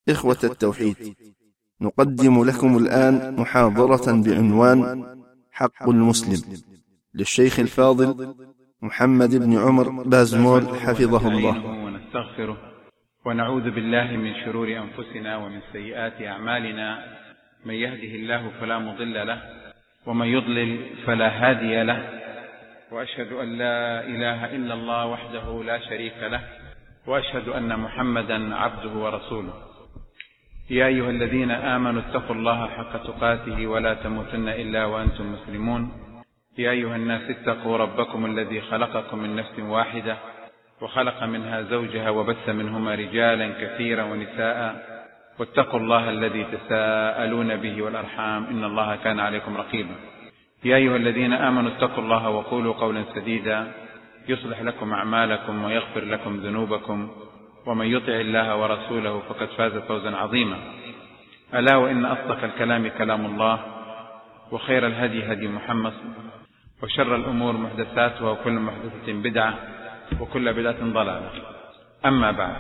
إخوة التوحيد، نقدم لكم الآن محاضرة بعنوان حق المسلم للشيخ الفاضل محمد بن عمر بازمول حفظه الله. ونستغفره ونعوذ بالله من شرور أنفسنا ومن سيئات أعمالنا، من يهده الله فلا مضل له ومن يضلل فلا هادي له، وأشهد أن لا إله إلا الله وحده لا شريك له، وأشهد أن محمدا عبده ورسوله. يا أيها الذين آمنوا اتقوا الله حق تقاته ولا تموتن إلا وأنتم مسلمون. يا أيها الناس اتقوا ربكم الذي خلقكم من نفس واحدة وخلق منها زوجها وبث منهما رجالا كثيرا ونساء، واتقوا الله الذي تساءلون به والأرحام إن الله كان عليكم رقيبا. يا أيها الذين آمنوا اتقوا الله وقولوا قولا سديدا يصلح لكم أعمالكم ويغفر لكم ذنوبكم، ومن يطع الله ورسوله فقد فاز فوزا عظيما. ألا وإن أصدق الكلام كلام الله، وخير الهدي هدي محمد، وشر الأمور محدثاتها، وكل محدثة بدعة، وكل بدعة ضلالة. أما بعد،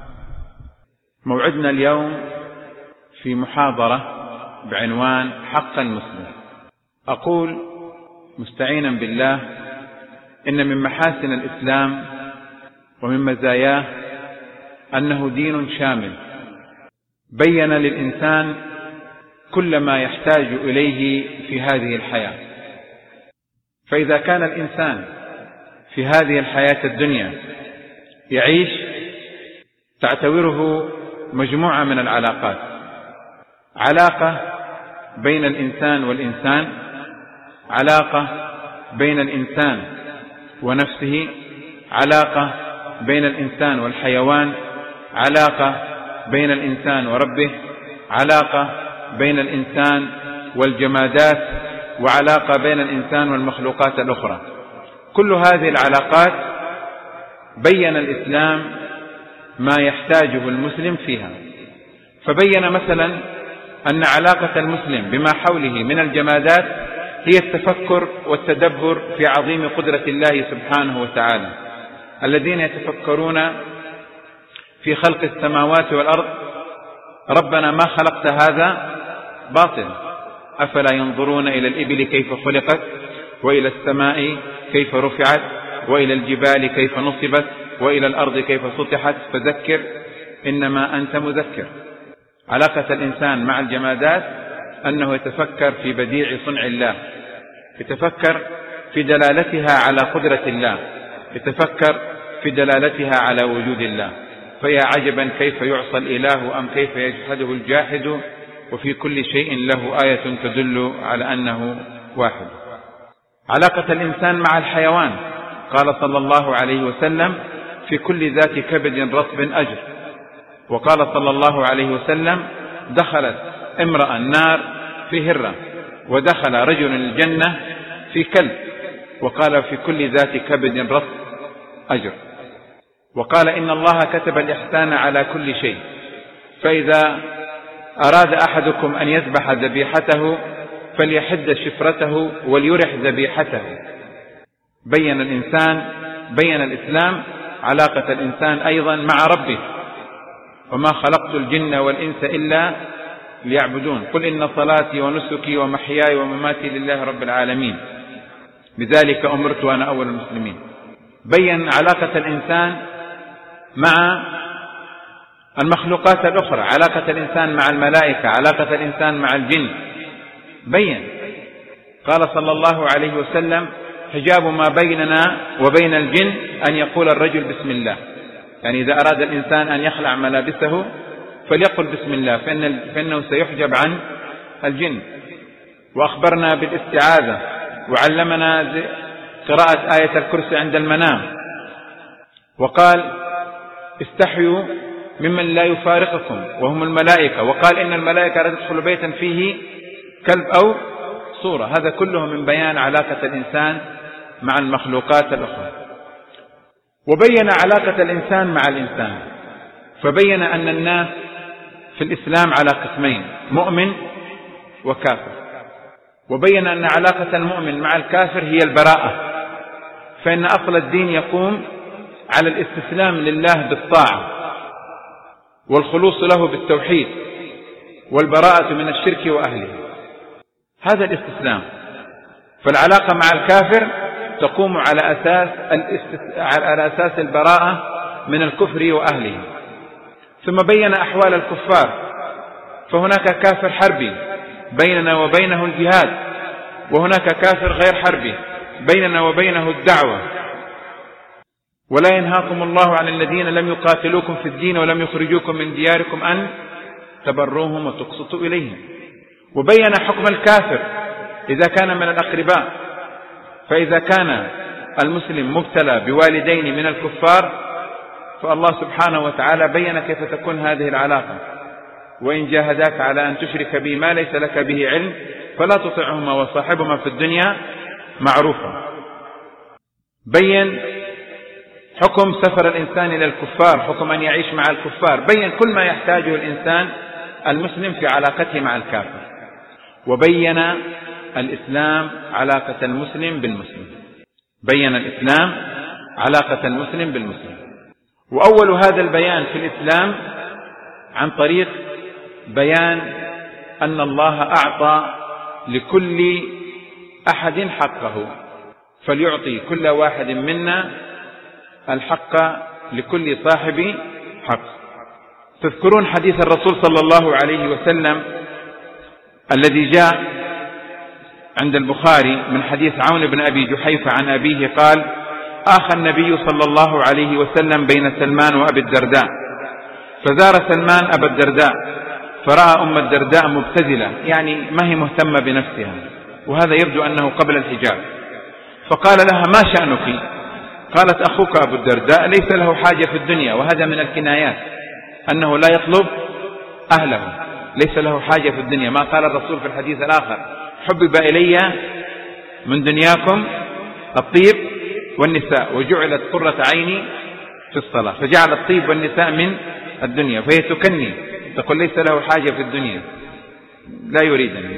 موعدنا اليوم في محاضرة بعنوان حق المسلم. أقول مستعينا بالله إن من محاسن الإسلام ومن مزاياه أنه دين شامل بين للإنسان كل ما يحتاج إليه في هذه الحياة. فإذا كان الإنسان في هذه الحياة الدنيا يعيش تعتبره مجموعة من العلاقات: علاقة بين الإنسان والإنسان، علاقة بين الإنسان ونفسه، علاقة بين الإنسان والحيوان، علاقة بين الإنسان وربه، علاقة بين الإنسان والجمادات، وعلاقة بين الإنسان والمخلوقات الأخرى. كل هذه العلاقات بين الإسلام ما يحتاجه المسلم فيها. فبين مثلا أن علاقة المسلم بما حوله من الجمادات هي التفكر والتدبر في عظيم قدرة الله سبحانه وتعالى. الذين يتفكرون في خلق السماوات والأرض: ربنا ما خلقت هذا باطل، أفلا ينظرون إلى الإبل كيف خلقت، وإلى السماء كيف رفعت، وإلى الجبال كيف نصبت، وإلى الأرض كيف سطحت، فذكر إنما أنت مذكر. علاقة الإنسان مع الجمادات أنه يتفكر في بديع صنع الله، يتفكر في دلالتها على قدرة الله، يتفكر في دلالتها على وجود الله. فيا عجبا كيف يعصى الإله أم كيف يجحده الجاحد، وفي كل شيء له آية تدل على أنه واحد. علاقة الإنسان مع الحيوان: قال صلى الله عليه وسلم: في كل ذات كبد رطب أجر. وقال صلى الله عليه وسلم: دخلت امرأة النار في هرة، ودخل رجل الجنة في كلب. وقال: في كل ذات كبد رطب أجر. وقال: إن الله كتب الإحسان على كل شيء، فإذا أراد أحدكم أن يذبح ذبيحته فليحد شفرته وليرح ذبيحته. بين الإسلام علاقة الإنسان أيضا مع ربه: وما خلقت الجن والإنس إلا ليعبدون، قل إن صلاتي ونسكي ومحياي ومماتي لله رب العالمين، بذلك أمرت وأنا أول المسلمين. بين علاقة الإنسان مع المخلوقات الأخرى: علاقة الإنسان مع الملائكة، علاقة الإنسان مع الجن. بين، قال صلى الله عليه وسلم: حجاب ما بيننا وبين الجن أن يقول الرجل بسم الله. يعني إذا أراد الإنسان أن يخلع ملابسه فليقل بسم الله، فإنه سيحجب عن الجن. وأخبرنا بالاستعاذة، وعلمنا قراءة آية الكرسي عند المنام. وقال: استحيوا ممن لا يفارقكم وهم الملائكة. وقال: إن الملائكة لا تدخل بيتا فيه كلب أو صورة. هذا كله من بيان علاقة الإنسان مع المخلوقات الأخرى. وبين علاقة الإنسان مع الإنسان، فبين أن الناس في الإسلام على قسمين: مؤمن وكافر. وبين أن علاقة المؤمن مع الكافر هي البراءة، فإن أصل الدين يقوم على الاستسلام لله بالطاعة، والخلوص له بالتوحيد والبراءة من الشرك وأهله. هذا الاستسلام. فالعلاقة مع الكافر تقوم على أساس البراءة من الكفر وأهله. ثم بين أحوال الكفار، فهناك كافر حربي بيننا وبينه الجهاد، وهناك كافر غير حربي بيننا وبينه الدعوة. ولا ينهاكم الله عن الذين لم يقاتلوكم في الدين ولم يخرجوكم من دياركم أن تبروهم وتقسطوا إليهم. وبين حكم الكافر إذا كان من الأقرباء، فإذا كان المسلم مبتلى بوالدين من الكفار فالله سبحانه وتعالى بين كيف تكون هذه العلاقة: وإن جاهداك على أن تشرك بي ما ليس لك به علم فلا تطعهما وصاحبهما في الدنيا معروفا. بين حكم سفر الإنسان إلى الكفار، حكم أن يعيش مع الكفار، بين كل ما يحتاجه الإنسان المسلم في علاقته مع الكافر. وبين الإسلام علاقة المسلم بالمسلم، بين الإسلام علاقة المسلم بالمسلم. وأول هذا البيان في الإسلام عن طريق بيان أن الله أعطى لكل أحد حقه، فليعطي كل واحد منا الحق لكل صاحب حق. تذكرون حديث الرسول صلى الله عليه وسلم الذي جاء عند البخاري من حديث عون بن أبي جحيفة عن أبيه قال: آخى النبي صلى الله عليه وسلم بين سلمان وأبي الدرداء، فزار سلمان أبا الدرداء فرأى أم الدرداء مبتذلة، يعني ما هي مهتمة بنفسها، وهذا يبدو أنه قبل الحجاب، فقال لها: ما شأنك؟ قالت: أخوك أبو الدرداء ليس له حاجة في الدنيا. وهذا من الكنايات، أنه لا يطلب أهله، ليس له حاجة في الدنيا. ما قال الرسول في الحديث الآخر: حبب إلي من دنياكم الطيب والنساء وجعلت قرة عيني في الصلاة. فجعل الطيب والنساء من الدنيا، فهي تكني تقول ليس له حاجة في الدنيا، لا يريدني.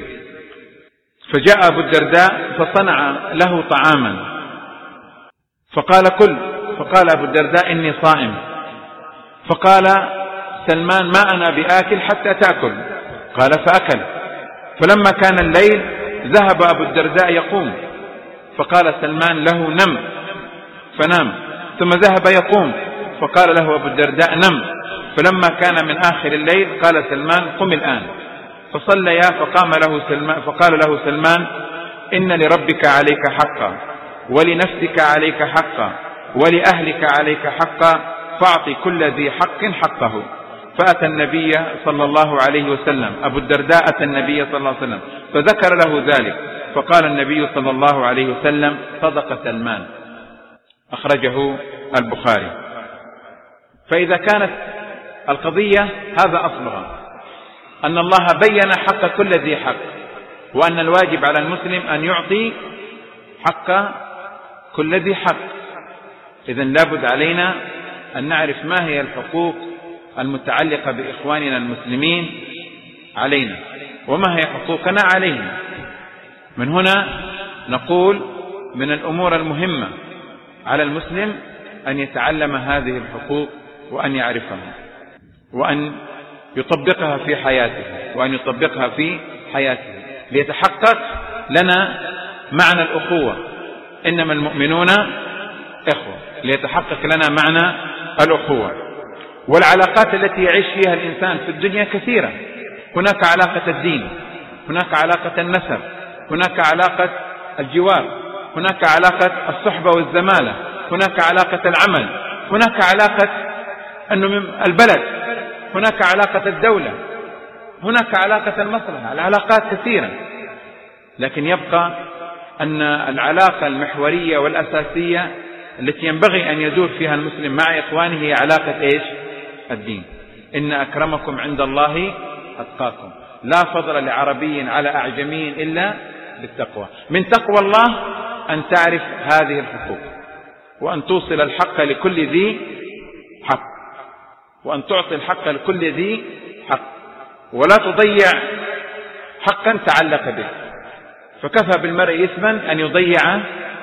فجاء أبو الدرداء فصنع له طعاما فقال: كل. فقال أبو الدرداء: إني صائم. فقال سلمان: ما أنا بآكل حتى تأكل. قال: فأكل. فلما كان الليل ذهب أبو الدرداء يقوم، فقال سلمان له: نم. فنام. ثم ذهب يقوم، فقال له أبو الدرداء: نم. فلما كان من آخر الليل قال سلمان: قم الآن. فصليا، فقال له سلمان: إن لربك عليك حقا، ولنفسك عليك حقا، ولأهلك عليك حقا، فأعطي كل ذي حق حقه. فأتى النبي صلى الله عليه وسلم، أبو الدرداء أتى النبي صلى الله عليه وسلم فذكر له ذلك، فقال النبي صلى الله عليه وسلم: صدق سلمان. أخرجه البخاري. فإذا كانت القضية هذا أصلها، أن الله بين حق كل ذي حق، وأن الواجب على المسلم أن يعطي حق كل ذي حق. إذن لابد علينا أن نعرف ما هي الحقوق المتعلقة بإخواننا المسلمين علينا، وما هي حقوقنا عليهم. من هنا نقول من الأمور المهمة على المسلم أن يتعلم هذه الحقوق وأن يعرفها وأن يطبقها في حياته، وأن يطبقها في حياته ليتحقق لنا معنى الأخوة. إنما المؤمنون إخوة، ليتحقق لنا معنى الأخوة. والعلاقات التي يعيش فيها الإنسان في الدنيا كثيرة. هناك علاقة الدين، هناك علاقة النسب، هناك علاقة الجوار، هناك علاقة الصحبة والزمالة، هناك علاقة العمل، هناك علاقة البلد، هناك علاقة الدولة، هناك علاقة المصلحة. العلاقات كثيرة، لكن يبقى أن العلاقة المحورية والأساسية التي ينبغي أن يدور فيها المسلم مع إخوانه هي علاقة إيش؟ الدين. إن أكرمكم عند الله أتقاكم، لا فضل لعربي على أعجمي إلا بالتقوى. من تقوى الله أن تعرف هذه الحقوق، وأن توصل الحق لكل ذي حق، وأن تعطي الحق لكل ذي حق، ولا تضيع حقا تعلق به. فكفى بالمرء إثما أن يضيع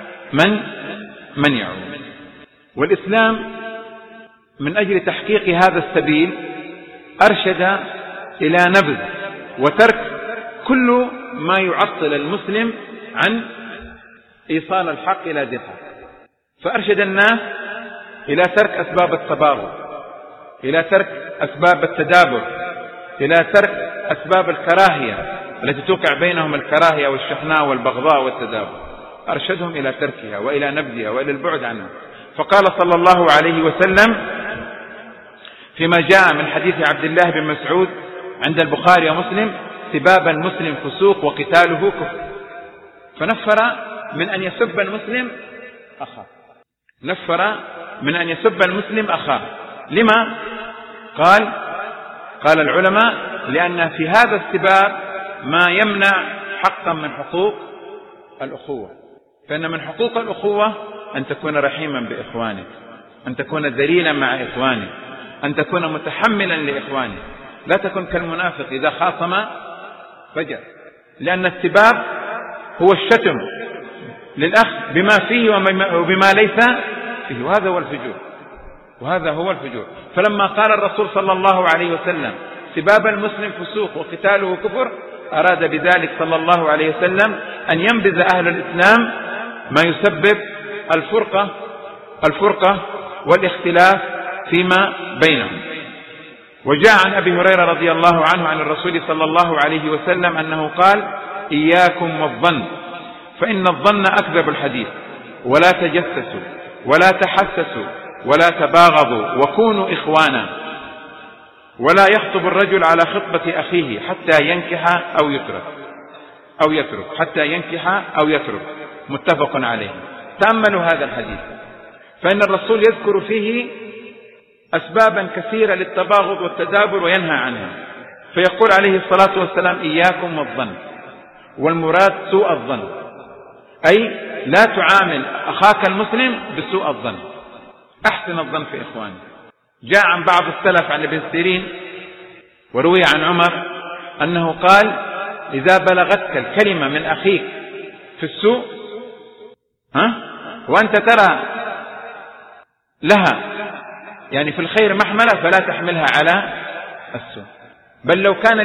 من يعود. والإسلام من أجل تحقيق هذا السبيل أرشد إلى نبذ وترك كل ما يعطل المسلم عن إيصال الحق إلى ذي الحق، فأرشد الناس إلى ترك أسباب التباغض، إلى ترك أسباب التدابر، إلى ترك أسباب الكراهية التي توقع بينهم الكراهية والشحناء والبغضاء والتدابر، أرشدهم إلى تركها وإلى نبذها وإلى البعد عنها. فقال صلى الله عليه وسلم فيما جاء من حديث عبد الله بن مسعود عند البخاري ومسلم: سباب المسلم فسوق وقتاله كفر. فنفر من أن يسب المسلم أخاه، نفر من أن يسب المسلم أخاه. لما؟ قال العلماء: لأن في هذا السباب ما يمنع حقا من حقوق الأخوة، فإن من حقوق الأخوة أن تكون رحيما بإخوانك، أن تكون ذليلا مع إخوانك، أن تكون متحملا لإخوانك، لا تكن كالمنافق إذا خاصم فجر، لأن السباب هو الشتم للأخ بما فيه وبما ليس فيه، وهذا هو الفجور. فلما قال الرسول صلى الله عليه وسلم: سباب المسلم فسوق وقتاله كفر، أراد بذلك صلى الله عليه وسلم أن ينبذ أهل الإسلام ما يسبب الفرقة والاختلاف فيما بينهم. وجاء عن أبي هريرة رضي الله عنه عن الرسول صلى الله عليه وسلم أنه قال: إياكم والظن فإن الظن أكذب الحديث، ولا تجسسوا ولا تحسسوا ولا تباغضوا وكونوا إخوانا، ولا يخطب الرجل على خطبة أخيه حتى ينكح أو يترك حتى ينكح أو يترك. متفق عليه. تأملوا هذا الحديث، فإن الرسول يذكر فيه أسبابا كثيرة للتباغض والتدابر وينهى عنها، فيقول عليه الصلاة والسلام: إياكم والظن، والمراد سوء الظن، أي لا تعامل أخاك المسلم بسوء الظن، أحسن الظن في إخوانك. جاء عن بعض السلف عن ابن سيرين وروي عن عمر أنه قال: إذا بلغتك الكلمة من أخيك في السوء وأنت ترى لها يعني في الخير محملة فلا تحملها على السوء، بل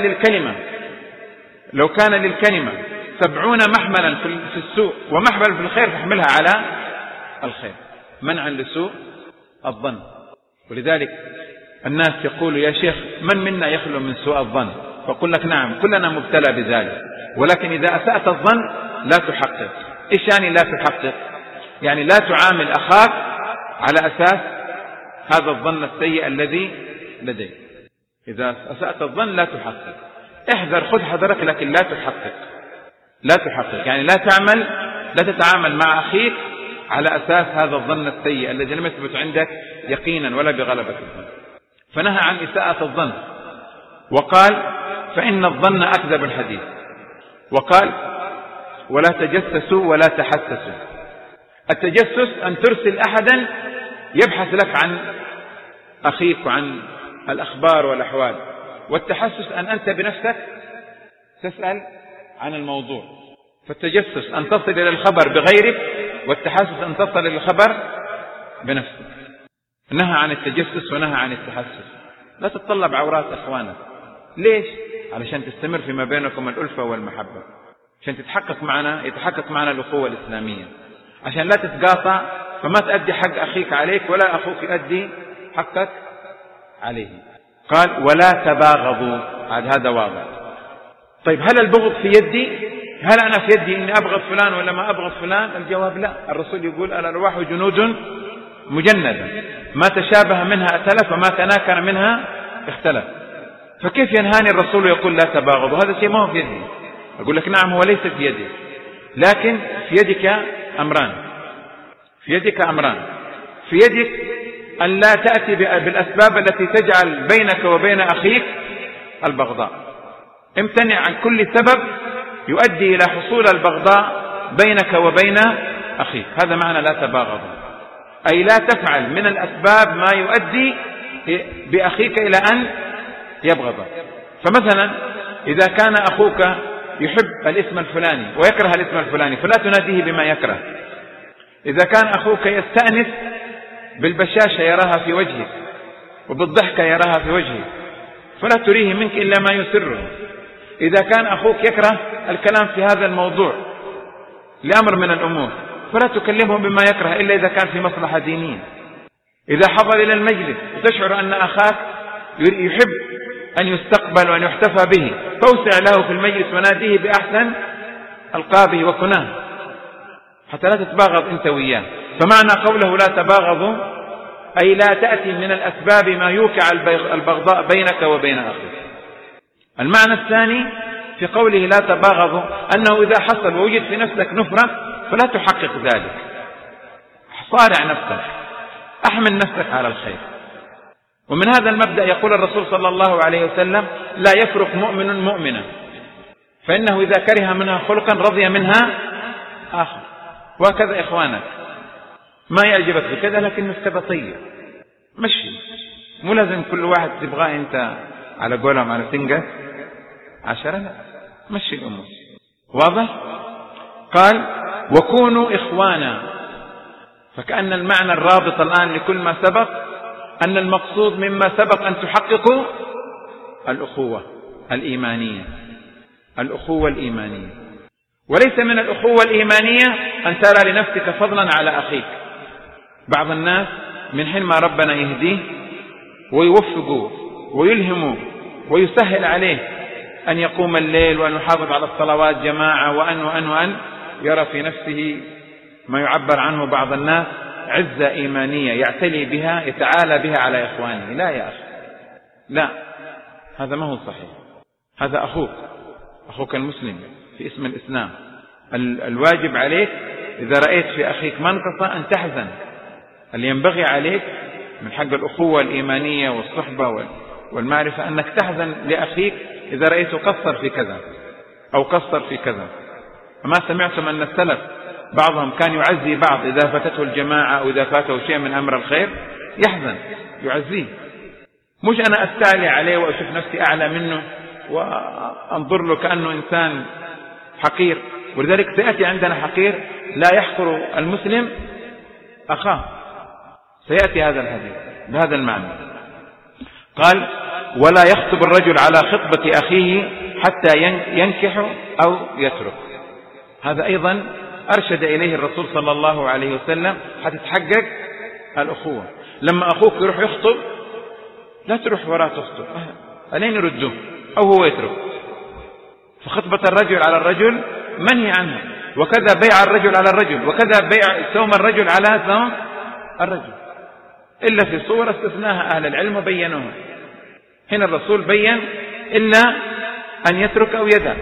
لو كان للكلمة 70 محملا في السوء ومحمل في الخير فاحملها على الخير، منعا لسوء الظن. ولذلك الناس يقول: يا شيخ من منا يخلو من سوء الظن؟ فقل لك: نعم، كلنا مبتلى بذلك، ولكن إذا أسأت الظن لا تحقق. إيش يعني لا تحقق؟ يعني لا تعامل أخاك على أساس هذا الظن السيء الذي لديك. إذا أسأت الظن لا تحقق، احذر، خذ حذرك، لكن لا تحقق، يعني لا تتعامل مع أخيك على أساس هذا الظن السيء الذي لم يثبت عندك يقينا ولا بغلبة الظن. فنهى عن إساءة الظن، وقال: فإن الظن أكذب الحديث، وقال: ولا تجسسوا ولا تحسسوا. التجسس أن ترسل أحدا يبحث لك عن أخيك وعن الأخبار والأحوال، والتحسس أن أنت بنفسك تسأل عن الموضوع. فالتجسس أن تصل إلى الخبر بغيرك، والتحسس أن تصل إلى الخبر بنفسك. نهى عن التجسس ونهى عن التحسس. لا تتطلب عورات أخوانك. ليش؟ علشان تستمر فيما بينكم الألفة والمحبة، عشان يتحقق معنا الأخوة الإسلامية، عشان لا تتقاطع فما تؤدي حق أخيك عليك ولا أخوك يؤدي حقك عليه. قال: ولا تباغضوا. هذا واضح. طيب، هل البغض في يدي؟ هل أنا في يدي إني أبغض فلان ولا ما أبغض فلان؟ الجواب لا. الرسول يقول: الأرواح جنود مجندة، ما تشابه منها ائتلف وما تناكر منها اختلف. فكيف ينهاني الرسول ويقول لا تباغضوا؟ هذا شيء ما هو في يدي. أقول لك: نعم، هو ليس في يدي، لكن في يدك أمران. في يدك أن لا تأتي بالأسباب التي تجعل بينك وبين أخيك البغضاء. امتنع عن كل سبب يؤدي إلى حصول البغضاء بينك وبين أخيك. هذا معنى لا تباغضوا، أي لا تفعل من الأسباب ما يؤدي بأخيك إلى أن يبغضك. فمثلا إذا كان أخوك يحب الاسم الفلاني ويكره الاسم الفلاني فلا تناديه بما يكره. إذا كان أخوك يستأنس بالبشاشة يراها في وجهك وبالضحكة يراها في وجهك، فلا تريه منك إلا ما يسره. إذا كان أخوك يكره الكلام في هذا الموضوع لأمر من الأمور فلا تكلمه بما يكره إلا إذا كان في مصلحة دينية. إذا حضر إلى المجلس وتشعر أن أخاك يحب أن يستقبل وأن يحتفى به فاوسع له في المجلس وناديه بأحسن ألقابه وكناه حتى لا تتباغض أنت وياه. فمعنى قوله لا تباغضوا أي لا تأتي من الأسباب ما يوقع البغضاء بينك وبين أخيك. المعنى الثاني في قوله لا تباغضوا أنه إذا حصل ووجد في نفسك نفرة فلا تحقق ذلك، صارع نفسك، أحمل نفسك على الخير. ومن هذا المبدأ يقول الرسول صلى الله عليه وسلم لا يفرق مؤمن مؤمنا فإنه إذا كره منها خلقا رضي منها آخر. وهكذا إخوانك ما يعجبك بكذا لكن نفسك طيب مشي، مو لازم كل واحد تبغاه أنت على قولهم على سنجة 10، لا مشي الأمور. واضح؟ قال وكونوا إخوانا، فكأن المعنى الرابط الآن لكل ما سبق أن المقصود مما سبق أن تحققوا الأخوة الإيمانية، الأخوة الإيمانية. وليس من الأخوة الإيمانية أن ترى لنفسك فضلا على أخيك. بعض الناس من حين ما ربنا يهديه ويوفقه ويلهمه ويسهل عليه أن يقوم الليل وأن يحافظ على الصلوات جماعة وأن يرى في نفسه ما يعبر عنه بعض الناس عزة إيمانية يعتلي بها يتعالى بها على إخوانه. لا يا أخي، لا، هذا ما هو صحيح. هذا أخوك المسلم في اسم الإسلام. الواجب عليك إذا رأيت في أخيك منقصة أن تحزن. اللي ينبغي عليك من حق الأخوة الإيمانية والصحبة والمعرفة أنك تحزن لأخيك إذا رأيته قصر في كذا أو قصر في كذا. فما سمعتم أن السلف بعضهم كان يعزي بعض إذا فاتته الجماعة أو إذا فاته شيء من أمر الخير يحزن يعزيه، مش أنا أستعلي عليه وأشوف نفسي أعلى منه وأنظر له كأنه إنسان حقير. ولذلك سيأتي عندنا حقير لا يحقر المسلم أخاه، سيأتي هذا الحديث بهذا المعنى. قال ولا يخطب الرجل على خطبة أخيه حتى ينكح أو يترك. هذا أيضا أرشد إليه الرسول صلى الله عليه وسلم حتى تحقق الأخوة. لما أخوك يروح يخطب لا تروح وراه تخطب، ألين يردوه أو هو يترك. فخطبة الرجل على الرجل منهي عنها، وكذا بيع الرجل على الرجل، وكذا بيع ثوم الرجل على ثوم الرجل، إلا في صور استثناها أهل العلم وبينوها. هنا الرسول بيّن إلا أن يترك أو يدع،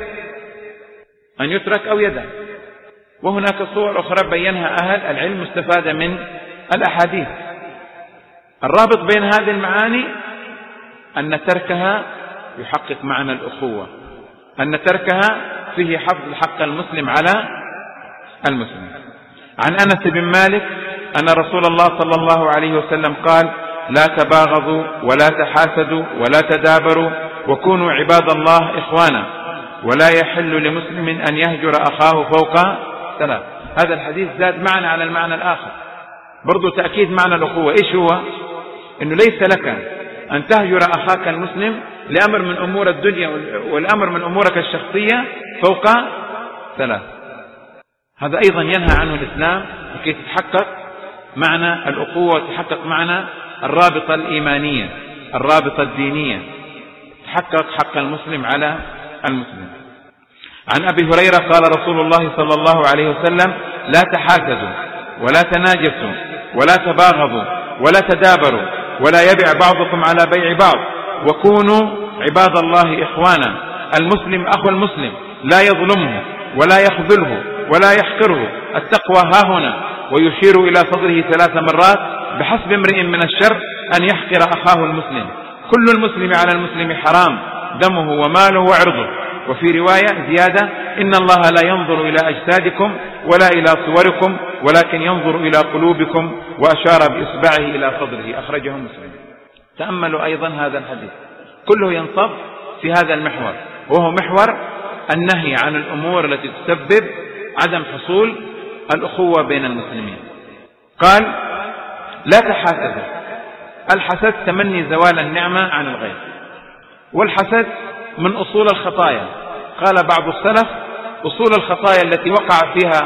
أن يترك أو يدع. وهناك صور أخرى بيّنها أهل العلم مستفادة من الأحاديث. الرابط بين هذه المعاني أن تركها يحقق معنى الأخوة، أن تركها فيه حفظ حق المسلم على المسلم. عن أنس بن مالك أن رسول الله صلى الله عليه وسلم قال لا تباغضوا ولا تحاسدوا ولا تدابروا وكونوا عباد الله إخوانا ولا يحل لمسلم أن يهجر أخاه فوق 3. هذا الحديث زاد معنى على المعنى الآخر، برضو تأكيد معنى الأخوة. إيش هو؟ إنه ليس لك أن تهجر أخاك المسلم لأمر من أمور الدنيا والأمر من أمورك الشخصية فوق 3. هذا أيضا ينهى عنه الإسلام لكي تتحقق معنى الأخوة وتحقق معنى الرابطة الإيمانية، الرابطة الدينية، تحقق حق المسلم على المسلم. عن أبي هريرة قال رسول الله صلى الله عليه وسلم لا تحاسدوا ولا تناجسوا ولا تباغضوا ولا تدابروا ولا يبع بعضكم على بيع بعض وكونوا عباد الله إخوانا. المسلم أخو المسلم لا يظلمه ولا يخذله ولا يحقره. التقوى ها هنا، ويشير إلى صدره 3 مرات بحسب امرئ من الشر أن يحقر أخاه المسلم. كل المسلم على المسلم حرام دمه وماله وعرضه. وفي رواية زيادة إن الله لا ينظر إلى أجسادكم ولا إلى صوركم ولكن ينظر إلى قلوبكم، وأشار بإصبعه إلى صدره. أخرجه مسلم. تأملوا أيضا هذا الحديث كله ينصب في هذا المحور، وهو محور النهي عن الأمور التي تسبب عدم حصول الأخوة بين المسلمين. قال لا تحاسدوا. الحسد تمني زوال النعمة عن الغير. والحسد من أصول الخطايا. قال بعض السلف: أصول الخطايا التي وقع فيها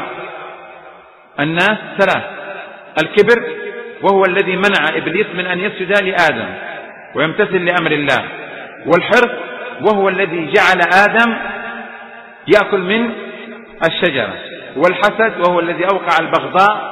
الناس ثلاث: الكبر، وهو الذي منع إبليس من أن يسجد لآدم ويمتثل لأمر الله، والحرص، وهو الذي جعل آدم يأكل من الشجرة، والحسد، وهو الذي أوقع البغضاء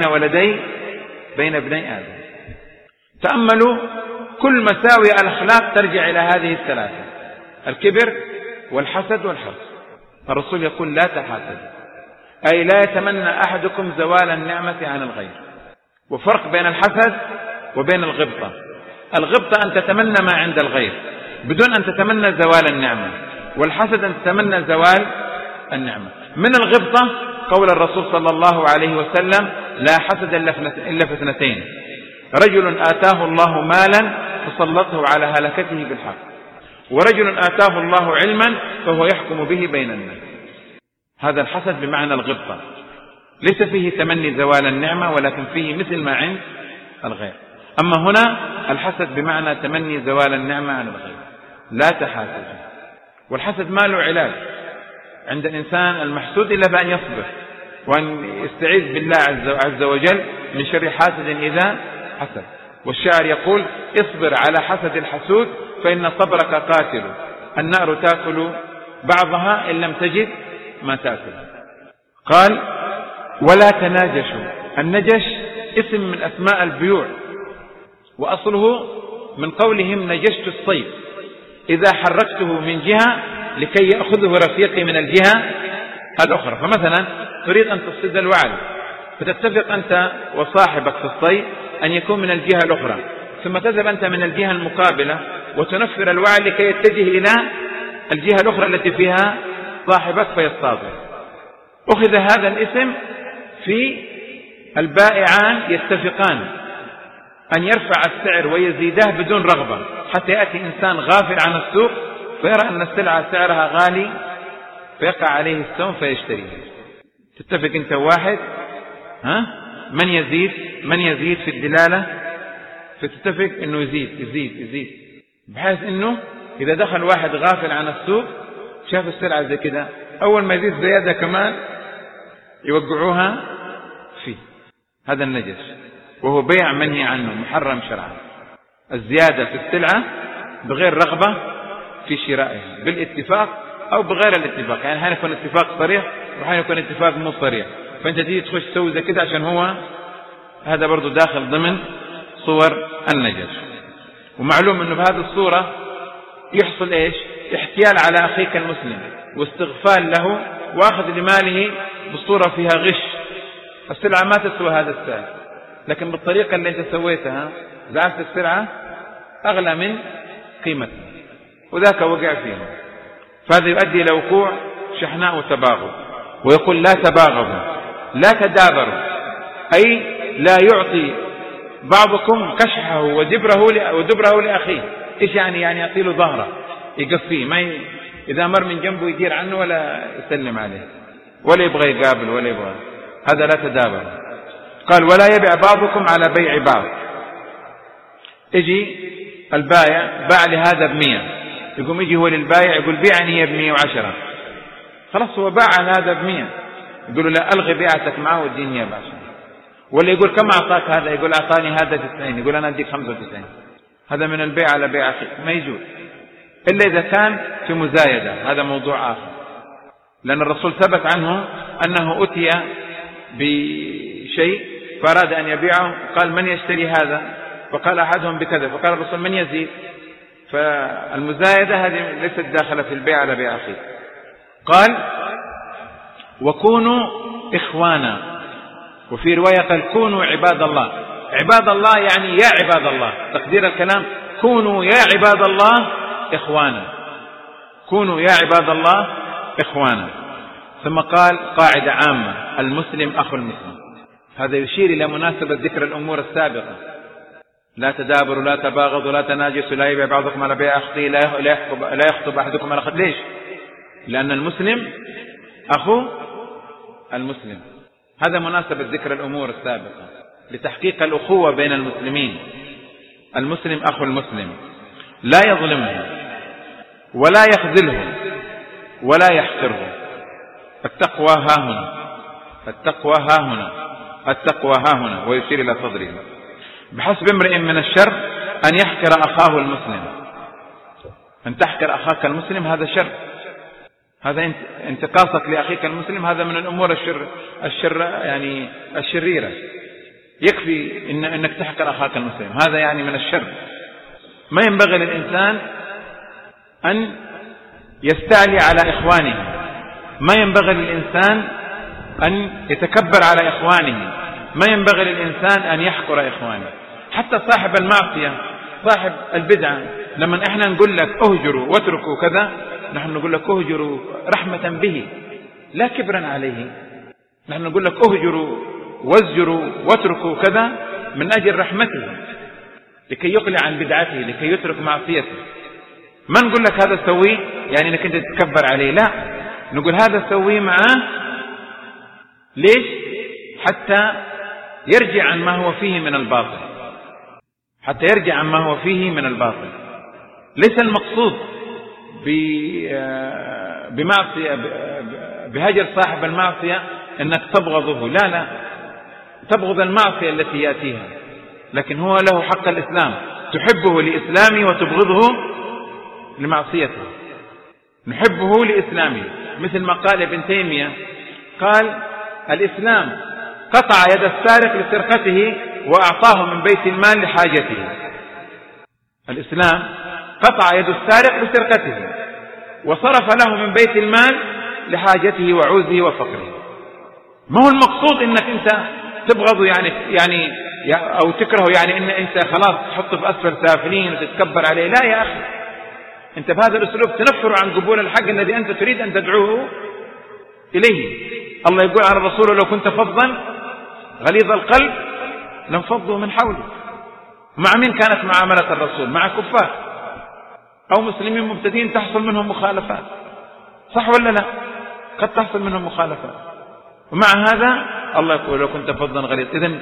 بين ابني آدم. تأملوا كل مساوئ الأخلاق ترجع إلى هذه الثلاثة: الكبر والحسد والحرص. الرسول يقول: لا تحاسدوا، أي لا يتمنى أحدكم زوال النعمة عن الغير. وفرق بين الحسد وبين الغبطة: الغبطة أن تتمنى ما عند الغير بدون أن تتمنى زوال النعمة، والحسد أن تتمنى زوال النعمة. من الغبطة قول الرسول صلى الله عليه وسلم: لا حسد إلا في اثنتين: رجل آتاه الله مالا فسلطه على هلكته بالحق، ورجل آتاه الله علما فهو يحكم به بين الناس. هذا الحسد بمعنى الغبطة، ليس فيه تمني زوال النعمة، ولكن فيه مثل ما عند الغير. أما هنا الحسد بمعنى تمني زوال النعمة عن الغير. لا تحاسدوا. والحسد ما له علاج عند الإنسان المحسود إلا بأن يصبر وأن يستعيذ بالله عز وجل من شر حاسد إذا حسد. والشاعر يقول: اصبر على حسد الحسود فإن صبرك قاتل، النار تأكل بعضها إن لم تجد ما تأكل. قال: ولا تناجشوا. النجش اسم من أسماء البيوع، وأصله من قولهم: نجشت الصيد، إذا حركته من جهة لكي يأخذه رفيقي من الجهة الأخرى. فمثلا تريد أن تصيد الوعل، فتتفق أنت وصاحبك في الصيد أن يكون من الجهة الأخرى، ثم تذهب أنت من الجهة المقابلة وتنفر الوعل لكي يتجه إلى الجهة الأخرى التي فيها صاحبك فيصطاده. أخذ هذا الاسم في البائعان يتفقان أن يرفع السعر ويزيده بدون رغبة، حتى يأتي إنسان غافل عن السوق فيرى أن السلعة سعرها غالي فيقع عليه السوم فيشتريه. تتفق أنت واحد، من يزيد في الدلالة، فتتفق أنه يزيد بحيث أنه إذا دخل واحد غافل عن السوق شاف السلعة زي كده، أول ما يزيد زيادة كمان يوقعوها فيه. هذا النجش، وهو بيع منهي عنه محرم شرعا. الزيادة في السلعة بغير رغبة في شرائها، بالاتفاق أو بغير الاتفاق. يعني هل يكون اتفاق صريح وحين يكون اتفاق مو صريح، فأنت تيجي تخش تسوي زي كده عشان هو هذا برضو داخل ضمن صور النجش. ومعلوم أنه بهذه الصورة يحصل إيش؟ احتيال على أخيك المسلم واستغفال له وأخذ لماله بصورة فيها غش. السلعة ما تسوى هذا السعر، لكن بالطريقة اللي أنت سويتها زعلت السلعة أغلى من قيمتها، وذاك وقع فيها. فهذا يؤدي إلى وقوع شحناء وتباغض. ويقول: لا تباغضوا، لا تدابروا، أي لا يعطي بعضكم كشحه ودبره لأخيه. إيش يعني يعطي له ظهره يقفيه، إذا مر من جنبه يدير عنه ولا يسلم عليه ولا يبغى يقابل ولا يبغى. هذا لا تدابر. قال: ولا يبيع بعضكم على بيع بعض. يجي البائع باع لهذا ب100، يقوم يجي هو للبائع يقول: بيعني هي ب110. خلاص هو باع هذا ب100، يقول له: لا، ألغي بيعتك معه واديني 110. ولا يقول: كم أعطاك هذا؟ يقول: أعطاني هذا 90. يقول: أنا أديك 95. هذا من البيع على بيع أخي، ما يجوز إلا إذا كان في مزايدة، هذا موضوع آخر. لأن الرسول ثبت عنه أنه أتي بشيء فأراد أن يبيعه، قال: من يشتري هذا؟ فقال أحدهم بكذا، فقال الرسول: من يزيد؟ فالمزايدة هذه ليست داخلة في البيع على بيع أخي. قال: وكونوا إخوانا. وفي رواية قال: كونوا عباد الله. عباد الله يعني يا عباد الله، تقدير الكلام: كونوا يا عباد الله إخوانا، كونوا يا عباد الله إخوانا. ثم قال قاعدة عامة: المسلم أخو المسلم. هذا يشير إلى مناسبة ذكر الأمور السابقة: لا تدابروا، لا تباغضوا، لا تناجسوا، لا يبيع بعضكم على بيع أخيه، لا يخطب أحدكم على أخيه. ليش؟ لأن المسلم أخو المسلم. هذا مناسبة ذكر الأمور السابقة لتحقيق الأخوة بين المسلمين. المسلم أخو المسلم، لا يظلمه، ولا يخذله ولا يحقره. التقوى ها هنا، التقوى ها هنا، التقوى ها هنا، ويشير إلى صدره. بحسب امرئ من الشر أن يحقر أخاه المسلم. أن تحقر أخاك المسلم هذا شر، هذا انتقاصك لأخيك المسلم، هذا من الأمور الشر يعني الشريرة. يكفي أنك تحقر أخاك المسلم، هذا يعني من الشر. ما ينبغي للإنسان أن يستعلي على إخوانه، ما ينبغي للإنسان أن يتكبر على إخوانه، ما ينبغي للإنسان أن يحقر إخوانه. حتى صاحب المعصية، صاحب البدعة، لما إحنا نقول لك أهجروا واتركوا كذا، نحن نقول لك أهجروا رحمة به لا كبرا عليه. نحن نقول لك أهجروا وازجروا واتركوا كذا من أجل رحمته، لكي يقلع عن بدعته، لكي يترك معصيته. ما نقول لك هذا سويه يعني انك انت تتكبر عليه، لا، نقول هذا سويه معاه. ليش؟ حتى يرجع عن ما هو فيه من الباطل، حتى يرجع عن ما هو فيه من الباطل. ليس المقصود بمعصية بهجر صاحب المعصية انك تبغضه، لا لا، تبغض المعصية التي يأتيها، لكن هو له حق الإسلام، تحبه لإسلامه وتبغضه لمعصيته. نحبه لإسلامه، مثل ما قال ابن تيمية، قال الإسلام قطع يد السارق لسرقته وأعطاه من بيت المال لحاجته. الإسلام قطع يد السارق لسرقته وصرف له من بيت المال لحاجته وعوزه وفقره. ما هو المقصود انك انت تبغضه يعني او تكرهه، يعني ان انت خلاص تحطه في اسفل سافلين وتتكبر عليه، لا يا اخي، انت بهذا الاسلوب تنفر عن قبول الحق الذي انت تريد ان تدعوه اليه. الله يقول على الرسول: لو كنت فظا غليظ القلب لانفضوا من حولك. مع مين كانت معاملة الرسول؟ مع كفار او مسلمين مبتدئين تحصل منهم مخالفات، صح ولا لا؟ قد تحصل منهم مخالفات، ومع هذا الله يقول: لو كنت فظا غليظ. إذن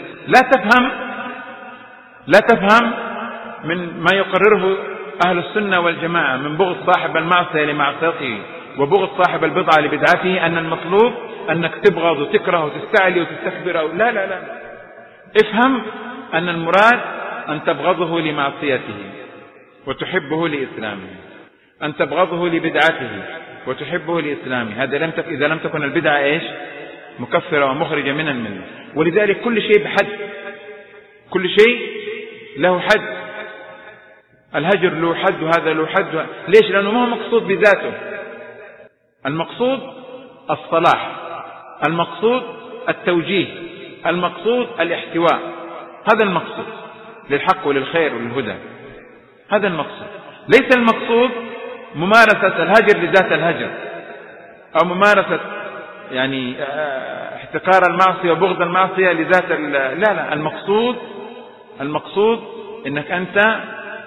لا تفهم من ما يقرره أهل السنة والجماعة من بغض صاحب المعصية لمعصيته وبغض صاحب البدعة لبدعته أن المطلوب أنك تبغض وتكره وتستعلي وتستكبر، لا لا لا. افهم أن المراد أن تبغضه لمعصيته وتحبه لإسلامه، أن تبغضه لبدعته وتحبه لإسلامه. هذا إذا لم تكن البدعة إيش؟ مكفرة ومخرجة من الملة. ولذلك كل شيء بحد، كل شيء له حد. الهجر له حد وهذا له حد. ليش؟ لأنه ما هو مقصود بذاته، المقصود الصلاح، المقصود التوجيه، المقصود الاحتواء. هذا المقصود للحق وللخير وللهدى، هذا المقصود. ليس المقصود ممارسة الهجر لذات الهجر، أو ممارسة يعني احتقار المعصية وبغض المعصية لذات لا لا. المقصود انك انت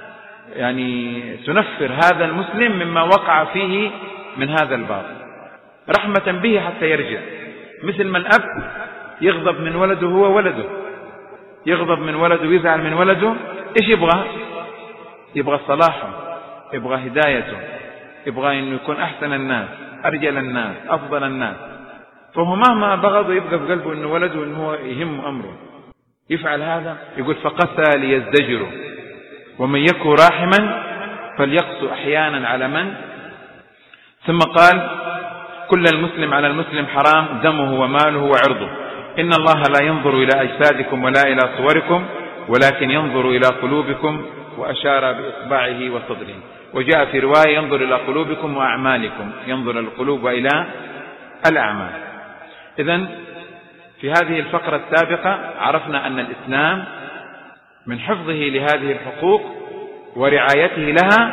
يعني تنفر هذا المسلم مما وقع فيه من هذا الباطل رحمة به حتى يرجع. مثل ما الأب يغضب من ولده، هو ولده يغضب من ولده ويزعل من ولده، ايش يبغى؟ يبغى صلاحه، يبغى هدايته، يبغى انه يكون احسن الناس، ارجل الناس، افضل الناس. فهو مهما بغض يبقى في قلبه انه ولده انه هو يهم امره، يفعل هذا. يقول: فقسى ليزدجروا ومن يكن راحما فليقسو احيانا على من. ثم قال: كل المسلم على المسلم حرام دمه وماله وعرضه، إن الله لا ينظر إلى أجسادكم ولا إلى صوركم ولكن ينظر إلى قلوبكم، وأشار بإصبعه وصدره. وجاء في رواية: ينظر إلى قلوبكم وأعمالكم، ينظر القلوب إلى الأعمال. إذن في هذه الفقرة السابقة عرفنا أن الإسلام من حفظه لهذه الحقوق ورعايته لها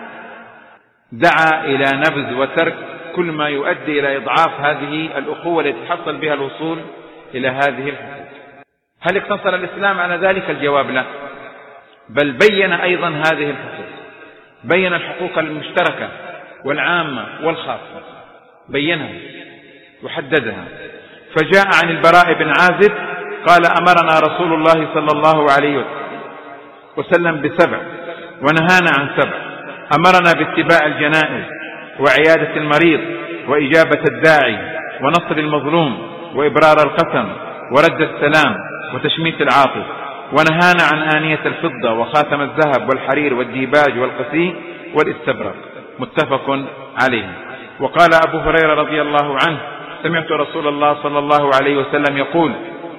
دعا إلى نبذ وترك كل ما يؤدي إلى إضعاف هذه الأخوة التي تحصل بها الوصول إلى هذه الحقوق. هل اقتصر الإسلام على ذلك؟ الجواب لا، بل بين أيضا هذه الحقوق، بين الحقوق المشتركة والعامة والخاصة، بينها وحددها. فجاء عن البراء بن عازب قال: أمرنا رسول الله صلى الله عليه وسلم ب7 ونهانا عن 7. أمرنا باتباع الجنائز وعيادة المريض وإجابة الداعي ونصر المظلوم وإبرار القسم ورد السلام وتشميت العاطف، ونهانا عن آنية الفضة وخاتم الذهب والحرير والديباج والقسي والاستبرق. متفق عليه. وقال أبو هريرة رضي الله عنه: سمعت رسول الله صلى الله عليه وسلم يقول: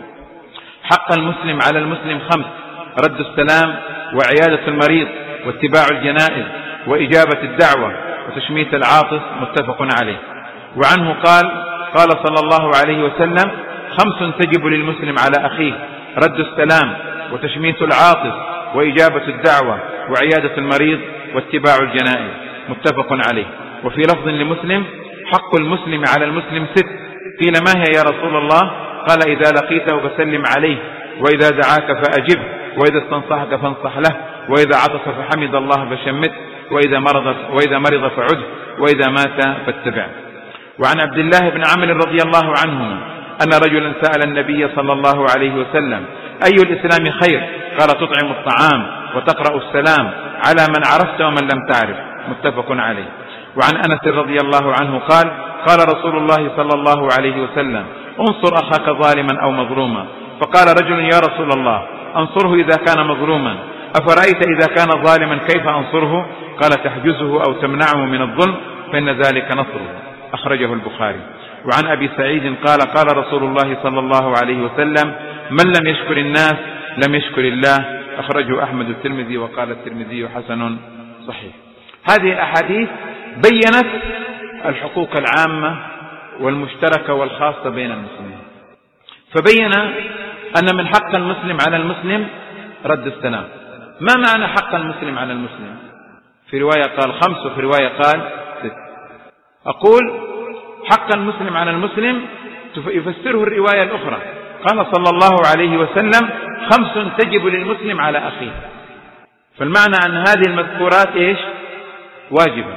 حق المسلم على المسلم 5: رد السلام وعيادة المريض واتباع الجنائز وإجابة الدعوة وتشميت العاطس. متفق عليه. وعنه قال صلى الله عليه وسلم: 5 تجب للمسلم على أخيه: رد السلام وتشميت العاطس وإجابة الدعوة وعيادة المريض واتباع الجنائز. متفق عليه. وفي لفظ لمسلم: حق المسلم على المسلم 6. قيل: ما هي يا رسول الله؟ قال: إذا لقيته فسلم عليه، وإذا دعاك فأجبه، وإذا استنصحك فانصح له، وإذا عطس فحمد الله فشمته، وإذا مرض فعده، وإذا مات فاتبعه. وعن عبد الله بن عمرو رضي الله عنهما أن رجلا سأل النبي صلى الله عليه وسلم: أي الإسلام خير؟ قال: تطعم الطعام وتقرأ السلام على من عرفت ومن لم تعرف. متفق عليه. وعن أنس رضي الله عنه قال رسول الله صلى الله عليه وسلم: انصر أخاك ظالما أو مظلوما. فقال رجل: يا رسول الله، أنصره إذا كان مظلوما، أفرأيت إذا كان ظالما كيف أنصره؟ قال: تحجزه أو تمنعه من الظلم، فإن ذلك نصره. أخرجه البخاري. وعن أبي سعيد قال رسول الله صلى الله عليه وسلم: من لم يشكر الناس لم يشكر الله. أخرجه أحمد الترمذي، وقال الترمذي: حسن صحيح. هذه الأحاديث بيّنت الحقوق العامة والمشتركة والخاصة بين المسلمين، فبين أن من حق المسلم على المسلم رد السلام. ما معنى حق المسلم على المسلم؟ في رواية قال 5 وفي رواية قال 6. أقول حق المسلم على المسلم يفسره الرواية الأخرى. قال صلى الله عليه وسلم: 5 تجب للمسلم على أخيه. فالمعنى أن هذه المذكورات واجبة،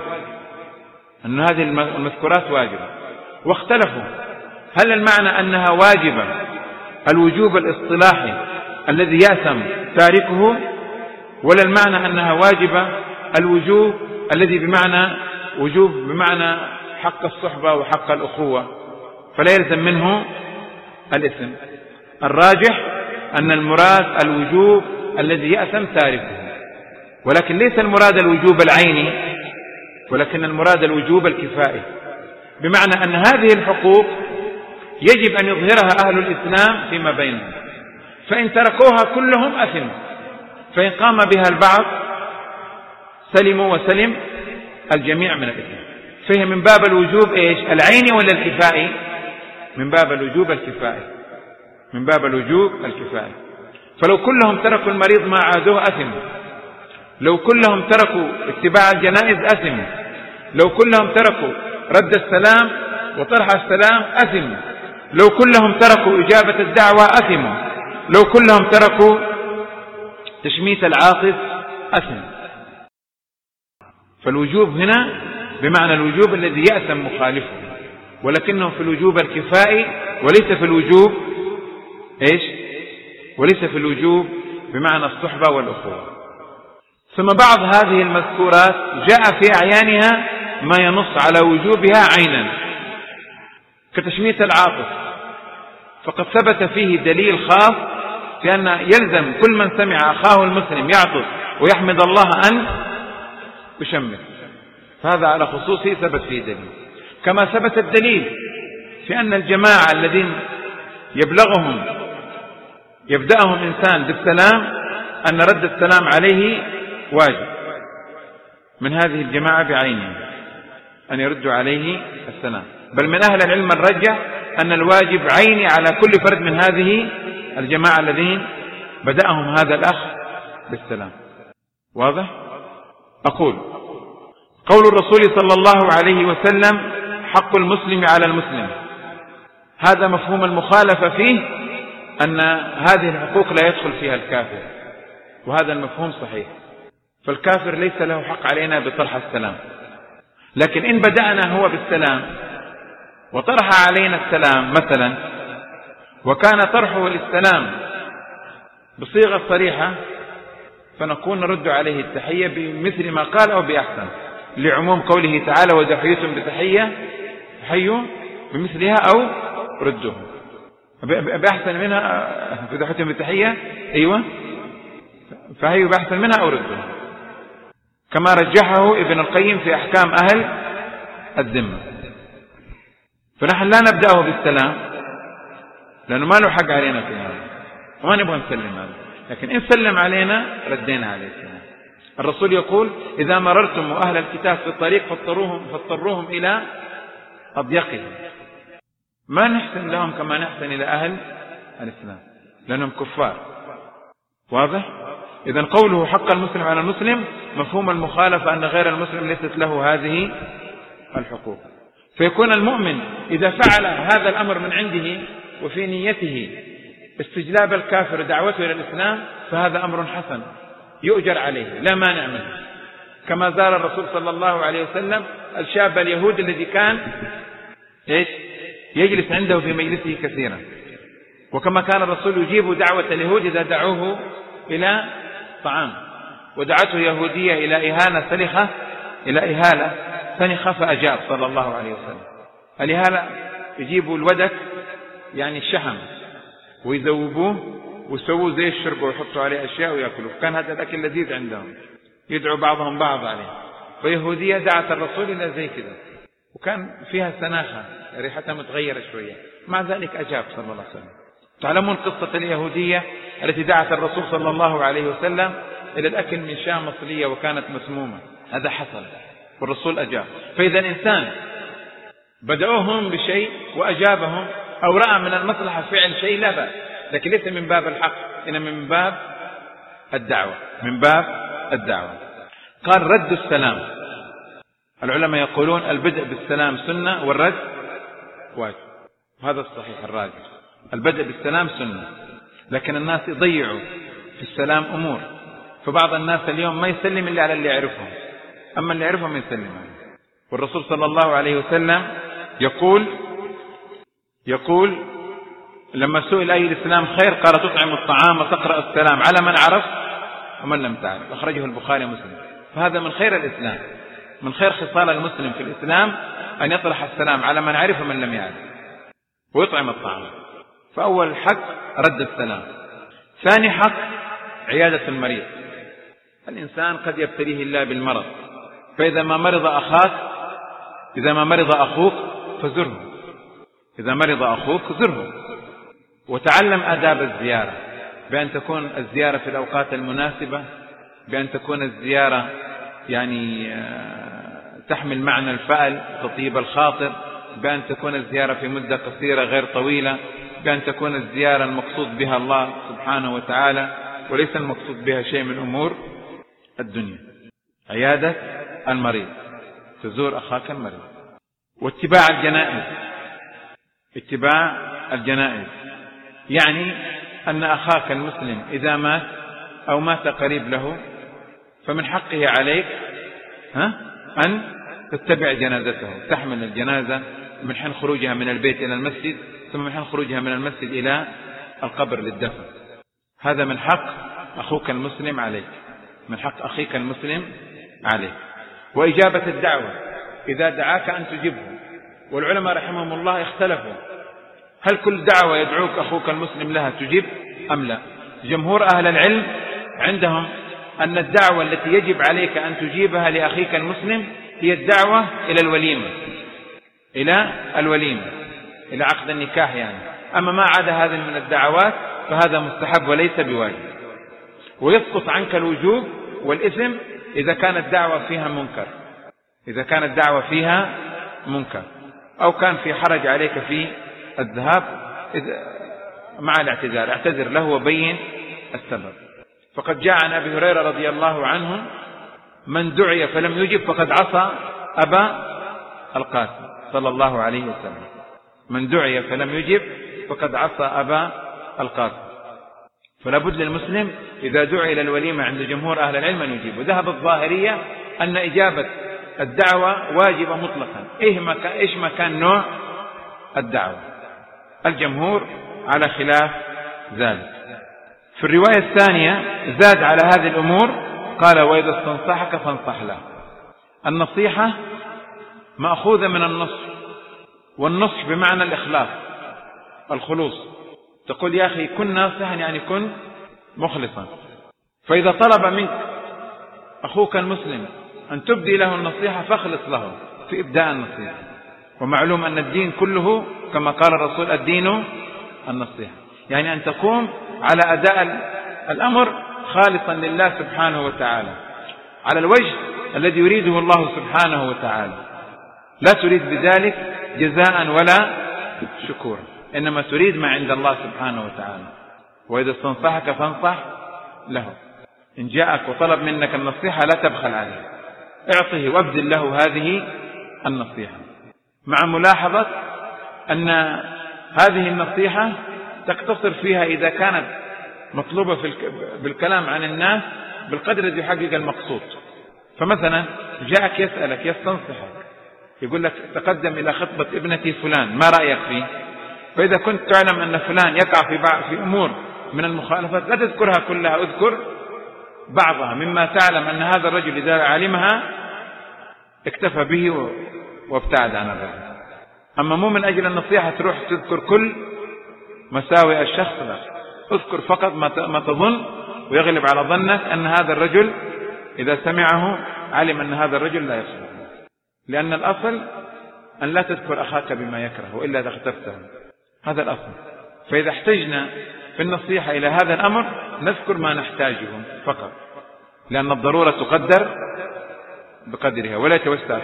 أن هذه المذكورات واجبة. واختلفوا: هل المعنى أنها واجبة الوجوب الاصطلاحي الذي يأثم تاركه، ولا المعنى أنها واجبة الوجوب الذي بمعنى حق الصحبة وحق الأخوة، فلا يلزم منه الإثم؟ الراجح أن المراد الوجوب الذي يأثم تاركه، ولكن ليس المراد الوجوب العيني، ولكن المراد الوجوب الكفائي، بمعنى أن هذه الحقوق يجب أن يظهرها أهل الإسلام فيما بينهم، فإن تركوها كلهم أثموا، فإن قام بها البعض سلموا وسلم الجميع من الإثم. فهي من باب الوجوب العيني ولا الكفائي؟ من باب الوجوب الكفائي، من باب الوجوب الكفائي. فلو كلهم تركوا المريض ما عادوه أثموا، لو كلهم تركوا اتباع الجنائز أثموا، لو كلهم تركوا رد السلام وطرح السلام أثموا، لو كلهم تركوا إجابة الدعوة أثموا، لو كلهم تركوا تشميت العاطف أثموا. فالوجوب هنا بمعنى الوجوب الذي يأثم مخالفه، ولكنه في الوجوب الكفائي وليس في الوجوب وليس في الوجوب بمعنى الصحبة والأخوة. ثم بعض هذه المذكورات جاء في أعيانها ما ينص على وجوبها عينا، كتشميت العاطف، فقد ثبت فيه دليل خاص بأن يلزم كل من سمع أخاه المسلم يعطف ويحمد الله أن يشمت، فهذا على خصوصه ثبت فيه دليل. كما ثبت الدليل في أن الجماعة الذين يبدأهم إنسان بالسلام أن رد السلام عليه واجب، من هذه الجماعة بعينها أن يردوا عليه السلام، بل من أهل العلم من رجح أن الواجب عيني على كل فرد من هذه الجماعة الذين بدأهم هذا الأخ بالسلام. واضح؟ أقول قول الرسول صلى الله عليه وسلم: حق المسلم على المسلم، هذا مفهوم المخالفة فيه أن هذه الحقوق لا يدخل فيها الكافر، وهذا المفهوم صحيح. فالكافر ليس له حق علينا بطرح السلام، لكن إن بدأنا هو بالسلام وطرح علينا السلام مثلا، وكان طرحه للسلام بصيغة صريحة فنقول نرد عليه التحية بمثل ما قال أو بأحسن، لعموم قوله تعالى وإذا حييتم بتحية حيوا بمثلها أو ردوها بأحسن منها. إذا حييتم بتحية أيوة فحيوا بأحسن منها أو ردوها، كما رجحه ابن القيم في أحكام أهل الذمة. فنحن لا نبدأه بالسلام لأنه ما له حق علينا في هذا وما نبغى نسلم عليه، لكن إن سلم علينا ردينا عليه السلام. الرسول يقول إذا مررتم أهل الكتاب في الطريق فاضطروهم إلى أضيقهم، ما نحسن لهم كما نحسن إلى أهل الإسلام لأنهم كفار. واضح؟ إذن قوله حق المسلم على المسلم مفهوم المخالفة أن غير المسلم ليست له هذه الحقوق، فيكون المؤمن إذا فعل هذا الأمر من عنده وفي نيته استجلاب الكافر ودعوته إلى الإسلام فهذا أمر حسن يؤجر عليه لا مانع منه، كما زار الرسول صلى الله عليه وسلم الشاب اليهودي الذي كان يجلس عنده في مجلسه كثيرا، وكما كان الرسول يجيب دعوة اليهود إذا دعوه إلى طعام، ودعته يهودية إلى إهالة سنخة فأجاب صلى الله عليه وسلم. الإهالة يجيبوا الودك يعني الشحم ويذوبوه ويسووه زي الشرب ويحطوا عليه أشياء ويأكلوه، كان هذا الأكل لذيذ عندهم يدعو بعضهم بعض عليه. فيهودية دعت الرسول إلى زي كذا وكان فيها سناخة ريحتها متغيرة شوية، مع ذلك أجاب صلى الله عليه وسلم. تعلمون قصة اليهودية التي دعت الرسول صلى الله عليه وسلم إلى الأكل من شاة مصرية وكانت مسمومة، هذا حصل والرسول أجاب. فإذا الإنسان بدأوهم بشيء وأجابهم أو رأى من المصلحة فعل شيء لا بأس، لكن ليس من باب الحق، إنما من باب الدعوة. قال رد السلام، العلماء يقولون البدء بالسلام سنة والرد واجب، هذا الصحيح الراجح. البدء بالسلام سنة، لكن الناس يضيعوا في السلام أمور، فبعض الناس اليوم ما يسلم إلا على اللي يعرفهم، أما اللي يعرفهم ما يسلم عليه. والرسول صلى الله عليه وسلم يقول لما سئل أي الإسلام خير قال تطعم الطعام وتقرأ السلام على من عرف ومن لم تعرف، أخرجه البخاري ومسلم. فهذا من خير الإسلام، من خير خصال المسلم في الإسلام أن يطرح السلام على من عرف ومن لم يعرف ويطعم الطعام. فأول حق رد السلام. ثاني حق عيادة المريض. الإنسان قد يبتليه الله بالمرض، فإذا ما مرض أخوك فزره، إذا مرض أخوك زره، وتعلم آداب الزيارة، بأن تكون الزيارة في الأوقات المناسبة، بأن تكون الزيارة يعني تحمل معنى الفعل تطيب الخاطر، بأن تكون الزيارة في مدة قصيرة غير طويلة، بأن تكون الزيارة المقصود بها الله سبحانه وتعالى وليس المقصود بها شيء من أمور الدنيا. عيادة المريض، تزور أخاك المريض. واتباع الجنائز، يعني أن أخاك المسلم إذا مات أو مات قريب له فمن حقه عليك أن تتبع جنازته، تحمل الجنازة من حين خروجها من البيت إلى المسجد، ثم من حين خروجها من المسجد إلى القبر للدفن. هذا من حق أخوك المسلم عليك، من حق أخيك المسلم عليك. وإجابة الدعوة، إذا دعاك أن تجيبه. والعلماء رحمهم الله اختلفوا، هل كل دعوة يدعوك أخوك المسلم لها تجيب أم لا؟ جمهور أهل العلم عندهم أن الدعوة التي يجب عليك أن تجيبها لأخيك المسلم هي الدعوة إلى الوليمة، إلى عقد النكاح يعني. أما ما عدا هذه من الدعوات فهذا مستحب وليس بواجب، ويسقط عنك الوجوب والإثم إذا كانت الدعوة فيها منكر أو كان في حرج عليك في الذهاب مع الاعتذار، اعتذر له وبين السبب. فقد جاء عن أبي هريرة رضي الله عنه من دعي فلم يجب فقد عصى أبا القاسم صلى الله عليه وسلم، من دعي فلم يجب فقد عصى أبا القاسم. فلا بد للمسلم إذا دعي إلى الوليمة عند جمهور أهل العلم أن يجيب. وذهب الظاهرية أن إجابة الدعوة واجبة مطلقا، إيش ما كان نوع الدعوة. الجمهور على خلاف ذلك. في الرواية الثانية زاد على هذه الأمور قال وإذا استنصحك فانصح له. النصيحة مأخوذة من النصح، والنصح بمعنى الإخلاص، الخلوص. تقول يا أخي كن ناصحا يعني كن مخلصا. فإذا طلب منك أخوك المسلم أن تبدي له النصيحة فاخلص له في إبداء النصيحة. ومعلوم أن الدين كله كما قال الرسول الدين النصيحة، يعني أن تقوم على أداء الأمر خالصا لله سبحانه وتعالى على الوجه الذي يريده الله سبحانه وتعالى، لا تريد بذلك جزاء ولا شكورا، إنما تريد ما عند الله سبحانه وتعالى. وإذا استنصحك فانصح له. إن جاءك وطلب منك النصيحة لا تبخل عليه، اعطه وابذل له هذه النصيحة، مع ملاحظة أن هذه النصيحة تقتصر فيها إذا كانت مطلوبة بالكلام عن الناس بالقدر الذي يحقق المقصود. فمثلا جاءك يسألك يستنصحك، يقول لك تقدم إلى خطبة ابنتي فلان ما رأيك فيه؟ فإذا كنت تعلم أن فلان يقع في أمور من المخالفات لا تذكرها كلها، اذكر بعضها مما تعلم أن هذا الرجل إذا علمها اكتفى به وابتعد عن الرجل. أما مو من أجل النصيحة تروح تذكر كل مساوئ الشخص، لا، اذكر فقط ما تظن ويغلب على ظنك أن هذا الرجل إذا سمعه علم أن هذا الرجل لا يصلح، لأن الأصل أن لا تذكر أخاك بما يكره وإلا اغتبته، هذا الأصل. فإذا احتجنا في النصيحة إلى هذا الأمر نذكر ما نحتاجه فقط، لأن الضرورة تقدر بقدرها ولا يتوسع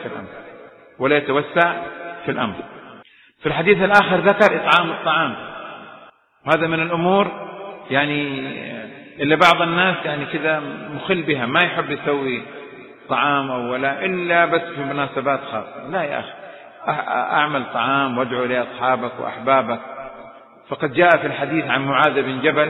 في الأمر. في الحديث الآخر ذكر إطعام الطعام، وهذا من الأمور يعني اللي بعض الناس يعني كذا مخل بها، ما يحب يسوي طعام أو ولا إلا بس في مناسبات خاصة. لا يا أخي، أعمل طعام وادعو لأصحابك وأحبابك. فقد جاء في الحديث عن معاذ بن جبل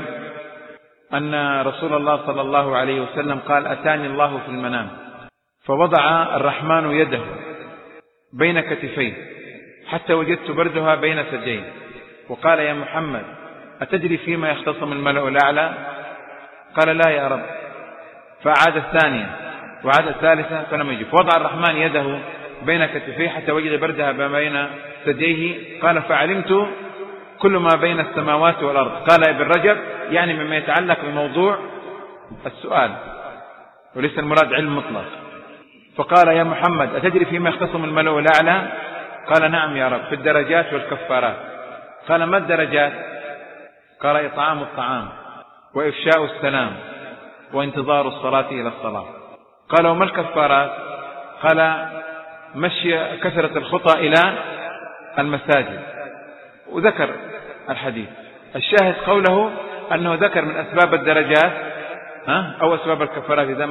أن رسول الله صلى الله عليه وسلم قال أتاني الله في المنام فوضع الرحمن يده بين كتفيه حتى وجدت بردها بين ثديين، وقال يا محمد أتدري فيما يختصم الملأ الأعلى؟ قال لا يا رب. فأعاد الثانية وعاد الثالثة فلم يجب، فوضع الرحمن يده بين كتفيه حتى وجد بردها بين ثدييه. قال فعلمت كل ما بين السماوات والأرض. قال ابن رجب يعني مما يتعلق بموضوع السؤال وليس المراد علم مطلق. فقال يا محمد أتدري فيما يختصم الملأ الأعلى؟ قال نعم يا رب، في الدرجات والكفارات. قال ما الدرجات؟ قال إطعام الطعام وإفشاء السلام وانتظار الصلاة إلى الصلاة. قال وما الكفارات؟ قال مشي كثرة الخطى إلى المساجد، وذكر الحديث. الشاهد قوله أنه ذكر من أسباب الدرجات أو أسباب الكفارات إذا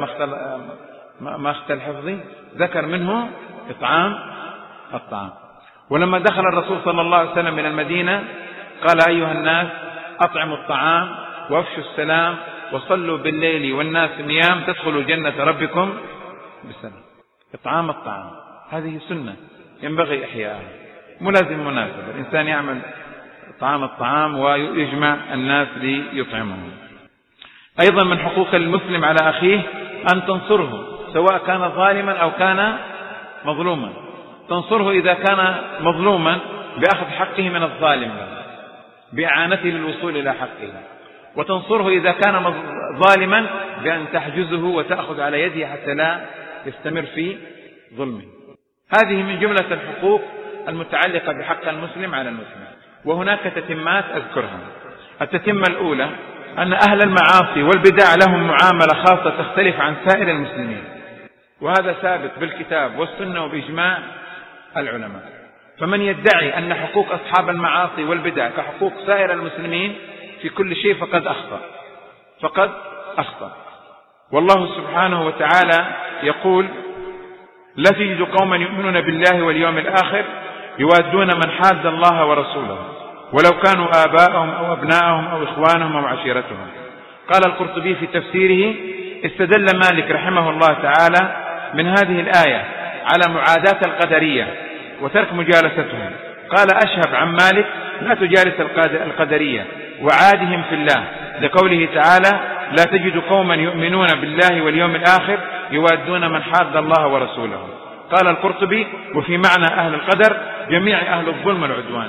ما اختل حفظي، ذكر منه إطعام الطعام. ولما دخل الرسول صلى الله عليه وسلم من المدينة قال أيها الناس أطعموا الطعام وافشوا السلام وصلوا بالليل والناس نيام تدخلوا جنة ربكم بسلام. إطعام الطعام هذه سنة ينبغي إحياءها، ملازم مناسب الإنسان يعمل إطعام الطعام ويجمع الناس ليطعمهم. أيضا من حقوق المسلم على أخيه أن تنصره سواء كان ظالما أو كان مظلوما. تنصره إذا كان مظلوما بأخذ حقه من الظالم بإعانته للوصول إلى حقه، وتنصره إذا كان ظالما بأن تحجزه وتأخذ على يده حتى لا يستمر في ظلمه. هذه من جملة الحقوق المتعلقة بحق المسلم على المسلم. وهناك تتمات أذكرها. التتمة الأولى أن أهل المعاصي والبدع لهم معاملة خاصة تختلف عن سائر المسلمين، وهذا ثابت بالكتاب والسنة وبإجماع العلماء. فمن يدعي أن حقوق أصحاب المعاصي والبدع كحقوق سائر المسلمين في كل شيء فقد أخطأ. والله سبحانه وتعالى يقول لا تجد قوما يؤمنون بالله واليوم الآخر يوادون من حاد الله ورسوله ولو كانوا آباءهم أو أبناءهم أو إخوانهم أو عشيرتهم. قال القرطبي في تفسيره استدل مالك رحمه الله تعالى من هذه الآية على معاداة القدرية وترك مجالستهم. قال أشهب عن مالك لا تجالس القدرية وعادهم في الله لقوله تعالى: لا تجد قوما يؤمنون بالله واليوم الآخر يوادون من حاد الله ورسوله. قال القرطبي: وفي معنى أهل القدر جميع أهل الظلم والعدوان.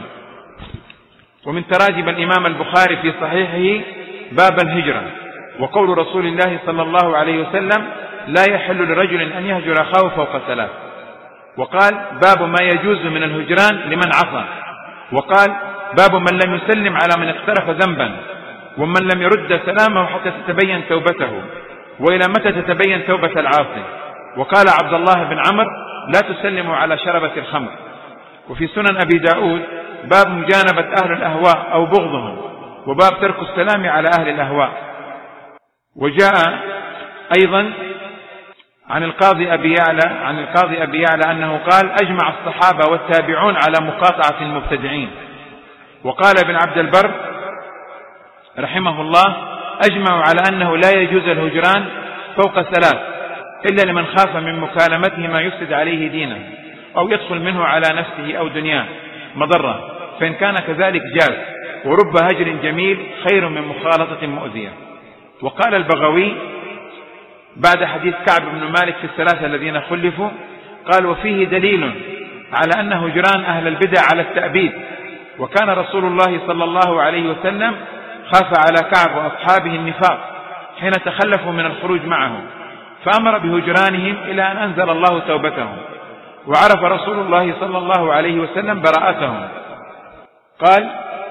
ومن تراجم الإمام البخاري في صحيحه باب الهجرة وقول رسول الله صلى الله عليه وسلم: لا يحل لرجل أن يهجر أخاه فوق 3. وقال: باب ما يجوز من الهجران لمن عصى. وقال: باب من لم يسلم على من اقترف ذنبا، ومن لم يرد سلامه حتى تتبين توبته، وإلى متى تتبين توبة العاصي. وقال عبد الله بن عمرو: لا تسلموا على شربة الخمر. وفي سنن أبي داود باب مجانبة أهل الأهواء أو بغضهم، وباب ترك السلام على أهل الأهواء. وجاء أيضا عن القاضي أبي يعلى أنه قال: أجمع الصحابة والتابعون على مقاطعة المبتدعين. وقال ابن عبد البر رحمه الله: أجمعوا على أنه لا يجوز الهجران فوق 3 إلا لمن خاف من مكالمته ما يفسد عليه دينه أو يدخل منه على نفسه أو دنياه مضرة، فإن كان كذلك جاز، ورب هجر جميل خير من مخالطة مؤذية. وقال البغوي بعد حديث كعب بن مالك في ال3 الذين خلفوا، قال: وفيه دليل على أن هجران أهل البدع على التأبيد، وكان رسول الله صلى الله عليه وسلم خاف على كعب وأصحابه النفاق حين تخلفوا من الخروج معه، فأمر بهجرانهم إلى أن أنزل الله توبتهم، وعرف رسول الله صلى الله عليه وسلم براءتهم. قال: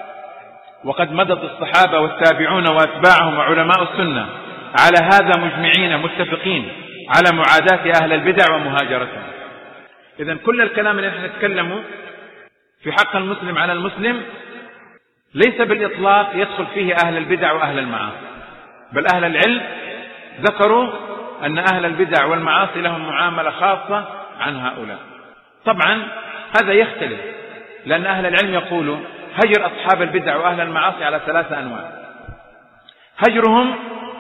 وقد مضت الصحابة والتابعون وأتباعهم وعلماء السنة على هذا مجمعين متفقين على معاداة أهل البدع ومهاجرتهم. إذن كل الكلام اللي نحن نتكلمه في حق المسلم على المسلم ليس بالإطلاق يدخل فيه أهل البدع وأهل المعاصي، بل أهل العلم ذكروا أن أهل البدع والمعاصي لهم معاملة خاصة عن هؤلاء. طبعا هذا يختلف، لأن أهل العلم يقولوا هجر أصحاب البدع وأهل المعاصي على 3 أنواع. هجرهم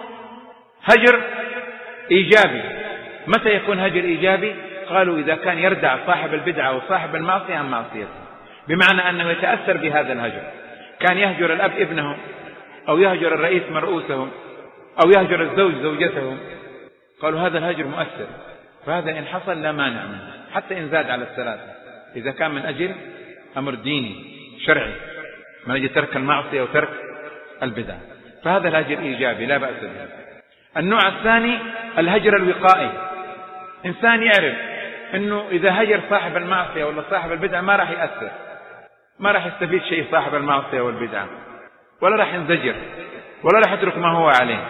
هجر إيجابي. متى يكون هجر إيجابي؟ قالوا: إذا كان يردع صاحب البدعة وصاحب المعصية عن معصيته، بمعنى أنه يتأثر بهذا الهجر. كان يهجر الأب ابنه، أو يهجر الرئيس مرؤوسه، أو يهجر الزوج زوجته، قالوا هذا الهجر مؤثر، فهذا إن حصل لا مانع منه حتى إن زاد على 3، إذا كان من أجل أمر ديني شرعي، من أجل ترك المعصية وترك البدع، فهذا الهجر إيجابي لا بأس به. النوع الثاني الهجر الوقائي. إنسان يعرف أنه إذا هجر صاحب المعصية ولا صاحب البدع ما راح يأثر، ما راح يستفيد شيء صاحب المعصية والبدع، ولا راح ينزجر، ولا راح يترك ما هو عليه،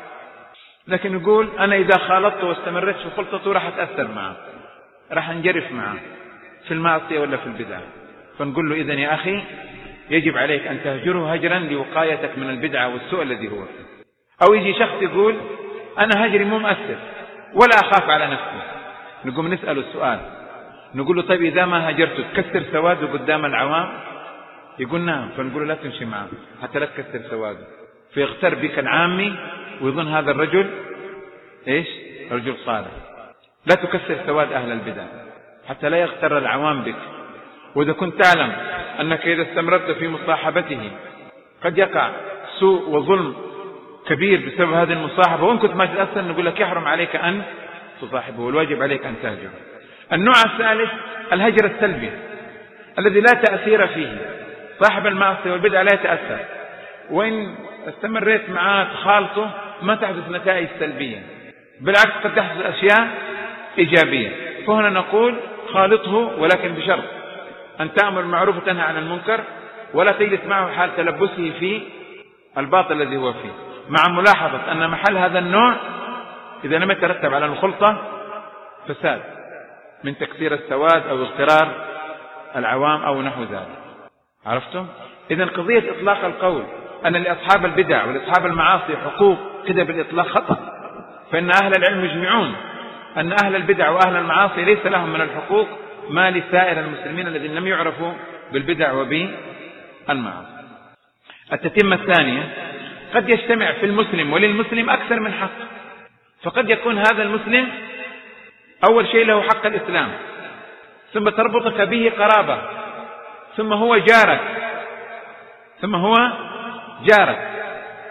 لكن يقول أنا إذا خالطته واستمرت في خلطته راح أتأثر معه، راح انجرف معه في المعصية ولا في البدع. فنقول له: إذن يا أخي يجب عليك أن تهجره هجرا لوقايتك من البدعة والسوء الذي هو فيه. أو يجي شخص يقول أنا هجري مو مؤثر ولا أخاف على نفسي، نقوم نسأله السؤال، نقول له: طيب إذا ما هجرته تكسر سواده قدام العوام؟ يقول: نعم. فنقول له: لا تمشي معه حتى لا تكسر سواده، فيغتر بك العامي ويظن هذا الرجل إيش؟ رجل صالح. لا تكسر سواد أهل البدع حتى لا يغتر العوام بك. وإذا كنت تعلم أنك إذا استمرت في مصاحبته قد يقع سوء وظلم كبير بسبب هذه المصاحبة، وإن كنت ما تتأثر نقول لك يحرم عليك أن تصاحبه، والواجب عليك أن تهجره. النوع الثالث الهجر السلبي الذي لا تأثير فيه. صاحب المعصية والبدع لا يتأثر، وإن استمريت معاه تخالطه ما تحدث نتائج سلبية، بالعكس قد تحدث أشياء إيجابية. فهنا نقول خالطه، ولكن بشرط أن تأمر بالمعروف وتنهى عن المنكر، ولا تجلس معه حال تلبسه في الباطل الذي هو فيه، مع ملاحظة أن محل هذا النوع إذا لم يترتب على الخلطة فساد من تكسير السواد أو اغترار العوام أو نحو ذلك. عرفتم؟ إذن قضية إطلاق القول أن لأصحاب البدع ولأصحاب المعاصي حقوق كده بالإطلاق خطأ، فإن أهل العلم يجمعون أن أهل البدع وأهل المعاصي ليس لهم من الحقوق ما لسائر المسلمين الذين لم يعرفوا بالبدع وبالمعاصي. التتمة الثانية: قد يجتمع في المسلم وللمسلم أكثر من حق، فقد يكون هذا المسلم أول شيء له حق الإسلام، ثم تربطك به قرابة، ثم هو جارك،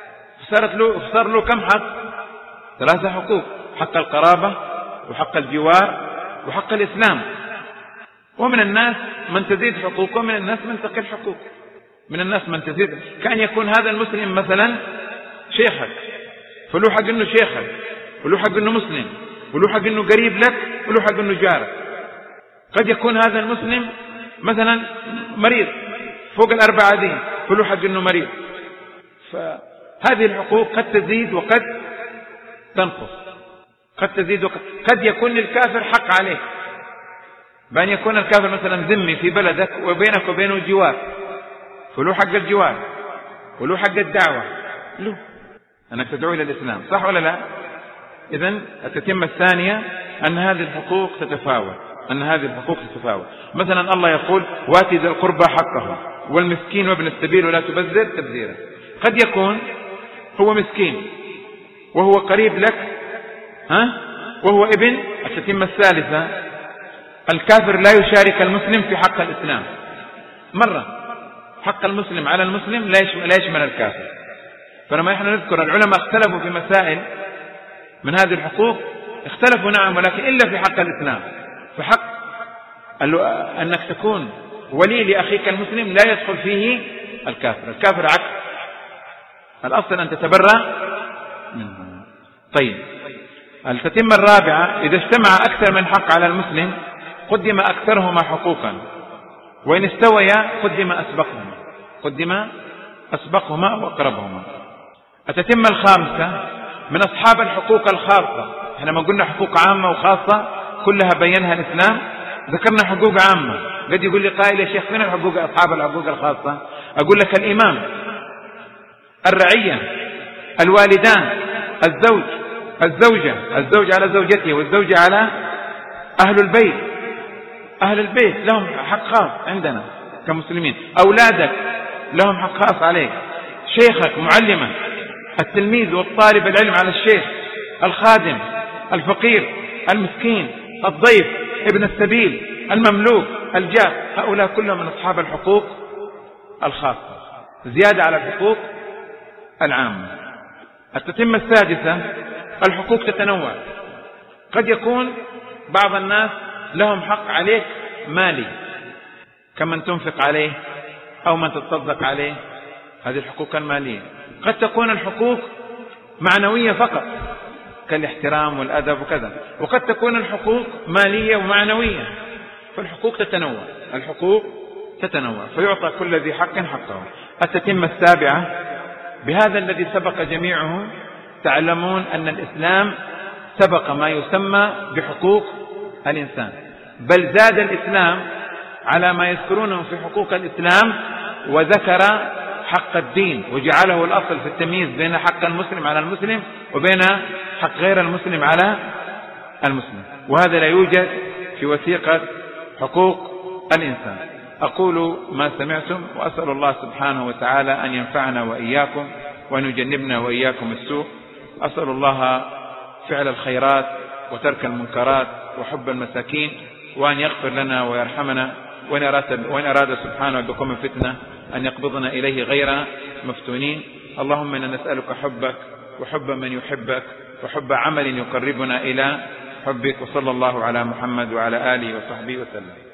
صار له كم حق؟ 3 حقوق: حق القرابة، وحق الجوار، وحق الإسلام. ومن الناس من تزيد حقوقه، ومن الناس من تقل حقوق. من الناس من تزيد، كان يكون هذا المسلم مثلا شيخك، فله حق انه شيخك، وله حق انه مسلم، وله حق انه قريب لك، وله حق انه جارك. قد يكون هذا المسلم مثلا مريض فوق ال4 دين، فله حق انه مريض. فهذه الحقوق قد تزيد وقد تنقص، قد تزيد قد يكون للكافر حق عليك، بأن يكون الكافر مثلا ذمي في بلدك وبينك وبينه جوار، فله حق الجوار، وله حق الدعوة، له أنك تدعو إلى الإسلام، صح ولا لا؟ إذن التتمة الثانية أن هذه الحقوق تتفاوت. مثلا الله يقول: وآتِ ذي القربى حقه والمسكين وابن السبيل ولا تبذر تبذيرا. قد يكون هو مسكين وهو قريب لك، وهو ابن. التتمة الثالثة: الكافر لا يشارك المسلم في حق الإسلام. مرة حق المسلم على المسلم لا يشمل الكافر. فلما نحن نذكر العلماء اختلفوا في مسائل من هذه الحقوق، اختلفوا نعم، ولكن إلا في حق الإسلام. فحق أنك تكون ولي لأخيك المسلم لا يدخل فيه الكافر. الكافر عكس الأصل أن تتبرأ منه. طيب، التتمة الرابعة: إذا اجتمع أكثر من حق على المسلم قدم أكثرهما حقوقا، وإن استويا قدم أسبقهما وأقربهما. التتمة الخامسة: من أصحاب الحقوق الخاصة. احنا ما قلنا حقوق عامة وخاصة كلها بينها الإسلام، ذكرنا حقوق عامة. قد يقول لي قائل: يا شيخ فين أصحاب الحقوق الخاصة؟ أقول لك: الإمام، الرعية، الوالدان، الزوج على زوجته، والزوجة على أهل البيت لهم حق خاص عندنا كمسلمين. أولادك لهم حق خاص عليك، شيخك، معلمك، التلميذ والطالب العلم على الشيخ، الخادم، الفقير، المسكين، الضيف، ابن السبيل، المملوك، الجار، هؤلاء كلهم من أصحاب الحقوق الخاصة، زيادة على الحقوق العامة. التتمة السادسة: الحقوق تتنوع. قد يكون بعض الناس لهم حق عليك مالي، كمن تنفق عليه أو من تتصدق عليه، هذه الحقوق المالية. قد تكون الحقوق معنوية فقط كالاحترام والأدب وكذا، وقد تكون الحقوق مالية ومعنوية. فالحقوق تتنوع، فيعطى كل ذي حق حقه. التتمة السابعة: بهذا الذي سبق جميعه تعلمون أن الإسلام سبق ما يسمى بحقوق الإنسان، بل زاد الإسلام على ما يذكرونه في حقوق الإسلام، وذكر حق الدين، وجعله الأصل في التمييز بين حق المسلم على المسلم وبين حق غير المسلم على المسلم، وهذا لا يوجد في وثيقة حقوق الإنسان. أقول ما سمعتم، وأسأل الله سبحانه وتعالى أن ينفعنا وإياكم وأن يجنبنا وإياكم السوء. أسأل الله فعل الخيرات وترك المنكرات وحب المساكين، وأن يغفر لنا ويرحمنا، وإن أراد سبحانه بكم فتنة أن يقبضنا إليه غير مفتونين. اللهم إنا نسألك حبك وحب من يحبك وحب عمل يقربنا إلى حبك، وصلى الله على محمد وعلى آله وصحبه وسلم.